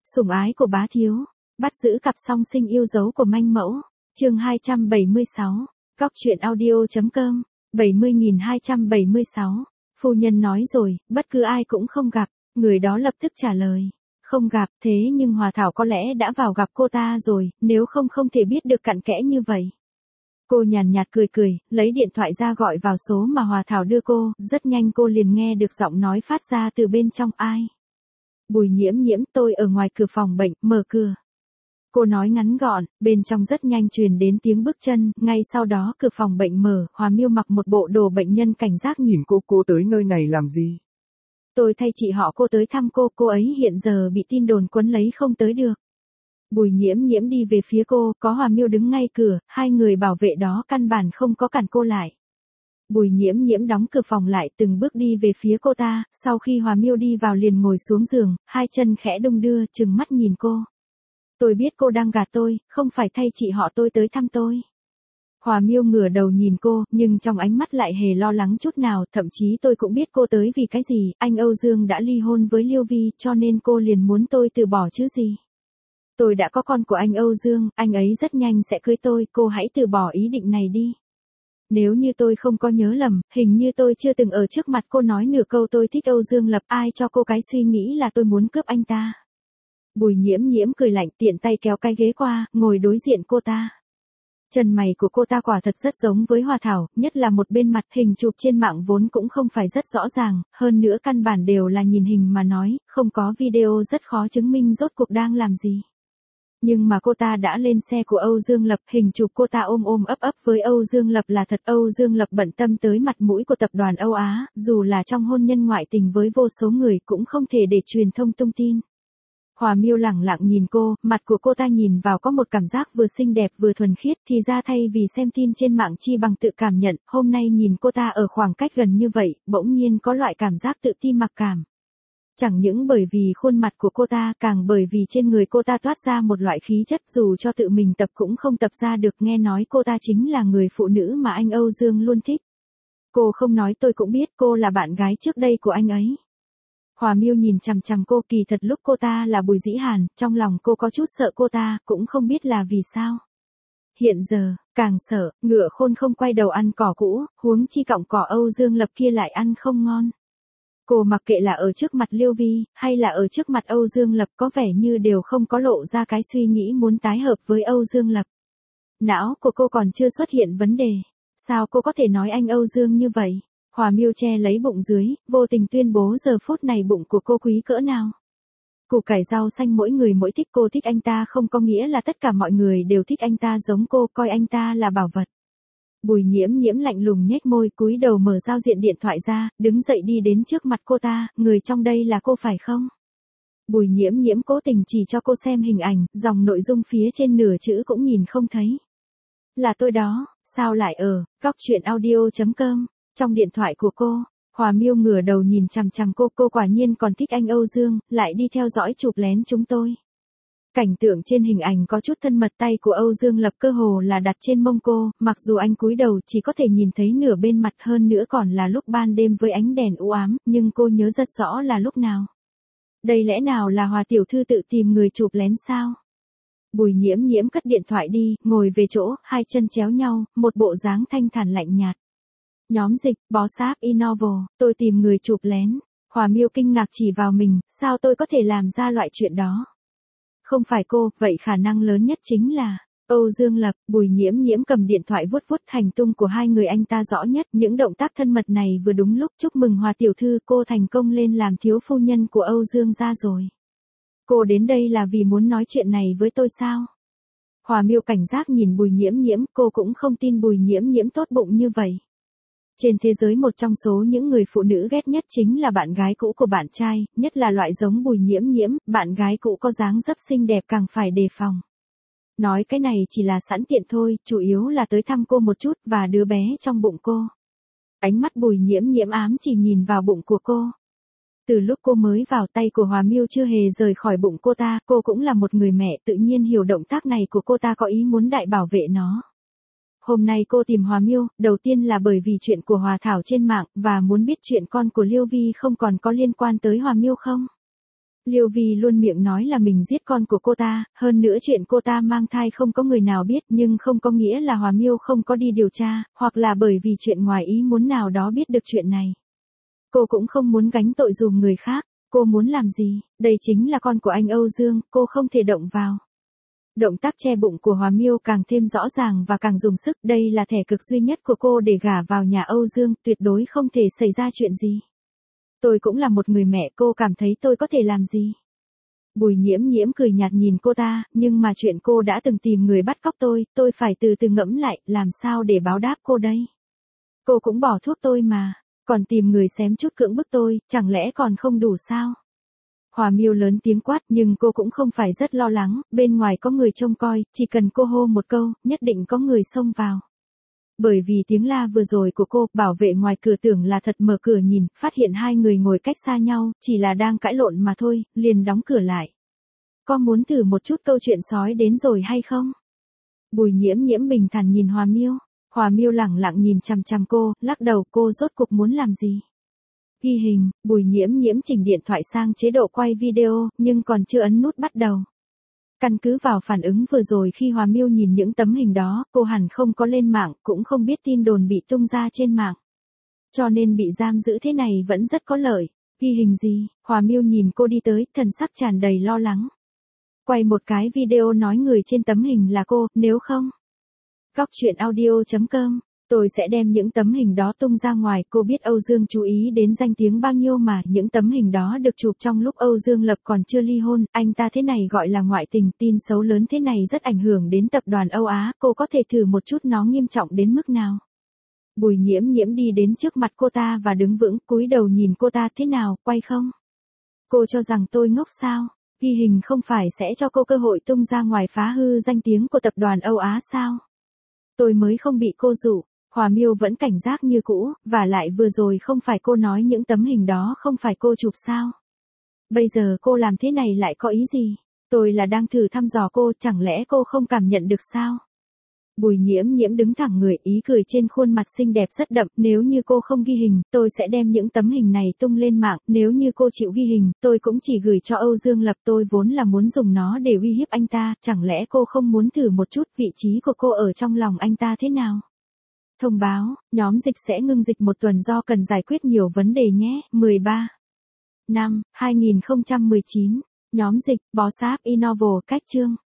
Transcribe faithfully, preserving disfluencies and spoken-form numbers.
Sủng ái của bá thiếu, bắt giữ cặp song sinh yêu dấu của manh mẫu, chương hai trăm bảy mươi sáu, góc truyện audio.com, bảy mươi nghìn hai trăm bảy mươi sáu, phu nhân nói rồi, bất cứ ai cũng không gặp, người đó lập tức trả lời, không gặp, thế nhưng Hòa Thảo có lẽ đã vào gặp cô ta rồi, nếu không không thể biết được cặn kẽ như vậy. Cô nhàn nhạt cười cười, lấy điện thoại ra gọi vào số mà Hòa Thảo đưa cô, rất nhanh cô liền nghe được giọng nói phát ra từ bên trong. Ai? Bùi Nhiễm Nhiễm, tôi ở ngoài cửa phòng bệnh, mở cửa. Cô nói ngắn gọn, bên trong rất nhanh truyền đến tiếng bước chân, ngay sau đó cửa phòng bệnh mở, Hòa Miêu mặc một bộ đồ bệnh nhân cảnh giác nhìn cô, cô tới nơi này làm gì? Tôi thay chị họ cô tới thăm cô, cô ấy hiện giờ bị tin đồn quấn lấy không tới được. Bùi Nhiễm Nhiễm đi về phía cô, có Hòa Miêu đứng ngay cửa, hai người bảo vệ đó căn bản không có cản cô lại. Bùi Nhiễm Nhiễm đóng cửa phòng lại, từng bước đi về phía cô ta, sau khi Hòa Miêu đi vào liền ngồi xuống giường, hai chân khẽ đung đưa, trừng mắt nhìn cô. Tôi biết cô đang gạt tôi, không phải thay chị họ tôi tới thăm tôi. Hòa Miêu ngửa đầu nhìn cô, nhưng trong ánh mắt lại hề lo lắng chút nào, thậm chí tôi cũng biết cô tới vì cái gì, anh Âu Dương đã ly hôn với Liêu Vi, cho nên cô liền muốn tôi từ bỏ chứ gì. Tôi đã có con của anh Âu Dương, anh ấy rất nhanh sẽ cưới tôi, cô hãy từ bỏ ý định này đi. Nếu như tôi không có nhớ lầm, hình như tôi chưa từng ở trước mặt cô nói nửa câu tôi thích Âu Dương Lập, ai cho cô cái suy nghĩ là tôi muốn cướp anh ta. Bùi Nhiễm Nhiễm cười lạnh, tiện tay kéo cái ghế qua, ngồi đối diện cô ta. Chân mày của cô ta quả thật rất giống với Hòa Thảo, nhất là một bên mặt, hình chụp trên mạng vốn cũng không phải rất rõ ràng, hơn nữa căn bản đều là nhìn hình mà nói, không có video rất khó chứng minh rốt cuộc đang làm gì. Nhưng mà cô ta đã lên xe của Âu Dương Lập, hình chụp cô ta ôm ôm ấp ấp với Âu Dương Lập là thật. Âu Dương Lập bận tâm tới mặt mũi của tập đoàn Âu Á, dù là trong hôn nhân ngoại tình với vô số người cũng không thể để truyền thông tung tin. Hòa Miêu lẳng lặng nhìn cô, mặt của cô ta nhìn vào có một cảm giác vừa xinh đẹp vừa thuần khiết, thì ra thay vì xem tin trên mạng chi bằng tự cảm nhận, hôm nay nhìn cô ta ở khoảng cách gần như vậy, bỗng nhiên có loại cảm giác tự ti mặc cảm. Chẳng những bởi vì khuôn mặt của cô ta, càng bởi vì trên người cô ta toát ra một loại khí chất dù cho tự mình tập cũng không tập ra được, nghe nói cô ta chính là người phụ nữ mà anh Âu Dương luôn thích. Cô không nói tôi cũng biết cô là bạn gái trước đây của anh ấy. Hòa Miêu nhìn chằm chằm cô, kỳ thật lúc cô ta là Bùi Dĩ Hàn, trong lòng cô có chút sợ cô ta, cũng không biết là vì sao. Hiện giờ, càng sợ, ngựa khôn không quay đầu ăn cỏ cũ, huống chi cọng cỏ Âu Dương Lập kia lại ăn không ngon. Cô mặc kệ là ở trước mặt Liêu Vi, hay là ở trước mặt Âu Dương Lập, có vẻ như đều không có lộ ra cái suy nghĩ muốn tái hợp với Âu Dương Lập. Não của cô còn chưa xuất hiện vấn đề. Sao cô có thể nói anh Âu Dương như vậy? Hòa Miêu che lấy bụng dưới, vô tình tuyên bố giờ phút này bụng của cô quý cỡ nào. Củ cải rau xanh mỗi người mỗi thích, cô thích anh ta không có nghĩa là tất cả mọi người đều thích anh ta giống cô, coi anh ta là bảo vật. Bùi Nhiễm Nhiễm lạnh lùng nhếch môi, cúi đầu mở giao diện điện thoại ra, đứng dậy đi đến trước mặt cô ta, người trong đây là cô phải không? Bùi Nhiễm Nhiễm cố tình chỉ cho cô xem hình ảnh, dòng nội dung phía trên nửa chữ cũng nhìn không thấy. Là tôi đó, sao lại ở, góc truyện audio.com, trong điện thoại của cô. Hòa Miêu ngửa đầu nhìn chằm chằm cô, cô quả nhiên còn thích anh Âu Dương, lại đi theo dõi chụp lén chúng tôi. Cảnh tượng trên hình ảnh có chút thân mật, tay của Âu Dương Lập cơ hồ là đặt trên mông cô, mặc dù anh cúi đầu chỉ có thể nhìn thấy nửa bên mặt, hơn nữa còn là lúc ban đêm với ánh đèn u ám, nhưng cô nhớ rất rõ là lúc nào. Đây lẽ nào là Hòa tiểu thư tự tìm người chụp lén sao? Bùi Nhiễm Nhiễm cất điện thoại đi, ngồi về chỗ, hai chân chéo nhau, một bộ dáng thanh thản lạnh nhạt. Nhóm dịch, bó sáp Innovo, tôi tìm người chụp lén. Hòa Miêu kinh ngạc chỉ vào mình, sao tôi có thể làm ra loại chuyện đó? Không phải cô, vậy khả năng lớn nhất chính là Âu Dương Lập. Bùi Nhiễm Nhiễm cầm điện thoại vuốt vuốt, hành tung của hai người anh ta rõ nhất, những động tác thân mật này vừa đúng lúc. Chúc mừng Hòa tiểu thư, cô thành công lên làm thiếu phu nhân của Âu Dương gia rồi. Cô đến đây là vì muốn nói chuyện này với tôi sao? Hòa Miêu cảnh giác nhìn Bùi Nhiễm Nhiễm, cô cũng không tin Bùi Nhiễm Nhiễm tốt bụng như vậy. Trên thế giới một trong số những người phụ nữ ghét nhất chính là bạn gái cũ của bạn trai, nhất là loại giống Bùi Nhiễm Nhiễm, bạn gái cũ có dáng dấp xinh đẹp càng phải đề phòng. Nói cái này chỉ là sẵn tiện thôi, chủ yếu là tới thăm cô một chút và đứa bé trong bụng cô. Ánh mắt Bùi Nhiễm Nhiễm ám chỉ nhìn vào bụng của cô. Từ lúc cô mới vào, tay của Hòa Miêu chưa hề rời khỏi bụng cô ta, cô cũng là một người mẹ, tự nhiên hiểu động tác này của cô ta có ý muốn đại bảo vệ nó. Hôm nay cô tìm Hòa Miêu, đầu tiên là bởi vì chuyện của Hòa Thảo trên mạng, và muốn biết chuyện con của Liêu Vi không còn có liên quan tới Hòa Miêu không? Liêu Vi luôn miệng nói là mình giết con của cô ta, hơn nữa chuyện cô ta mang thai không có người nào biết, nhưng không có nghĩa là Hòa Miêu không có đi điều tra, hoặc là bởi vì chuyện ngoài ý muốn nào đó biết được chuyện này. Cô cũng không muốn gánh tội dùm người khác, cô muốn làm gì, đây chính là con của anh Âu Dương, cô không thể động vào. Động tác che bụng của Hòa Miêu càng thêm rõ ràng và càng dùng sức, đây là thẻ cực duy nhất của cô để gả vào nhà Âu Dương, tuyệt đối không thể xảy ra chuyện gì. Tôi cũng là một người mẹ, cô cảm thấy tôi có thể làm gì? Bùi Nhiễm Nhiễm cười nhạt nhìn cô ta, nhưng mà chuyện cô đã từng tìm người bắt cóc tôi, tôi phải từ từ ngẫm lại, làm sao để báo đáp cô đây? Cô cũng bỏ thuốc tôi mà, còn tìm người xém chút cưỡng bức tôi, chẳng lẽ còn không đủ sao? Hòa Miêu lớn tiếng quát, nhưng cô cũng không phải rất lo lắng, bên ngoài có người trông coi, chỉ cần cô hô một câu, nhất định có người xông vào. Bởi vì tiếng la vừa rồi của cô, bảo vệ ngoài cửa tưởng là thật mở cửa nhìn, phát hiện hai người ngồi cách xa nhau, chỉ là đang cãi lộn mà thôi, liền đóng cửa lại. Có muốn thử một chút câu chuyện sói đến rồi hay không? Bùi Nhiễm Nhiễm bình thản nhìn Hòa Miêu. Hòa Miêu lẳng lặng nhìn chằm chằm cô, lắc đầu, cô rốt cuộc muốn làm gì? Ghi hình, Bùi Nhiễm Nhiễm chỉnh điện thoại sang chế độ quay video, nhưng còn chưa ấn nút bắt đầu. Căn cứ vào phản ứng vừa rồi khi Hòa Miêu nhìn những tấm hình đó, cô hẳn không có lên mạng, cũng không biết tin đồn bị tung ra trên mạng. Cho nên bị giam giữ thế này vẫn rất có lợi. Ghi hình gì? Hòa Miêu nhìn cô đi tới, thần sắc tràn đầy lo lắng. Quay một cái video nói người trên tấm hình là cô, nếu không. Góc truyện audio chấm com, tôi sẽ đem những tấm hình đó tung ra ngoài, cô biết Âu Dương chú ý đến danh tiếng bao nhiêu mà, những tấm hình đó được chụp trong lúc Âu Dương Lập còn chưa ly hôn, anh ta thế này gọi là ngoại tình, tin xấu lớn thế này rất ảnh hưởng đến tập đoàn Âu Á, cô có thể thử một chút nó nghiêm trọng đến mức nào. Bùi Nhiễm Nhiễm đi đến trước mặt cô ta và đứng vững, cúi đầu nhìn cô ta, thế nào, quay không? Cô cho rằng tôi ngốc sao? Ghi hình không phải sẽ cho cô cơ hội tung ra ngoài phá hư danh tiếng của tập đoàn Âu Á sao? Tôi mới không bị cô dụ. Hòa Miêu vẫn cảnh giác như cũ, và lại vừa rồi không phải cô nói những tấm hình đó không phải cô chụp sao? Bây giờ cô làm thế này lại có ý gì? Tôi là đang thử thăm dò cô, chẳng lẽ cô không cảm nhận được sao? Bùi Nhiễm Nhiễm đứng thẳng người, ý cười trên khuôn mặt xinh đẹp rất đậm, nếu như cô không ghi hình, tôi sẽ đem những tấm hình này tung lên mạng, nếu như cô chịu ghi hình, tôi cũng chỉ gửi cho Âu Dương Lập, tôi vốn là muốn dùng nó để uy hiếp anh ta, chẳng lẽ cô không muốn thử một chút vị trí của cô ở trong lòng anh ta thế nào? Thông báo, nhóm dịch sẽ ngưng dịch một tuần do cần giải quyết nhiều vấn đề nhé, mười ba năm hai nghìn không trăm mười chín, nhóm dịch, Boss App Innovo, cách chương.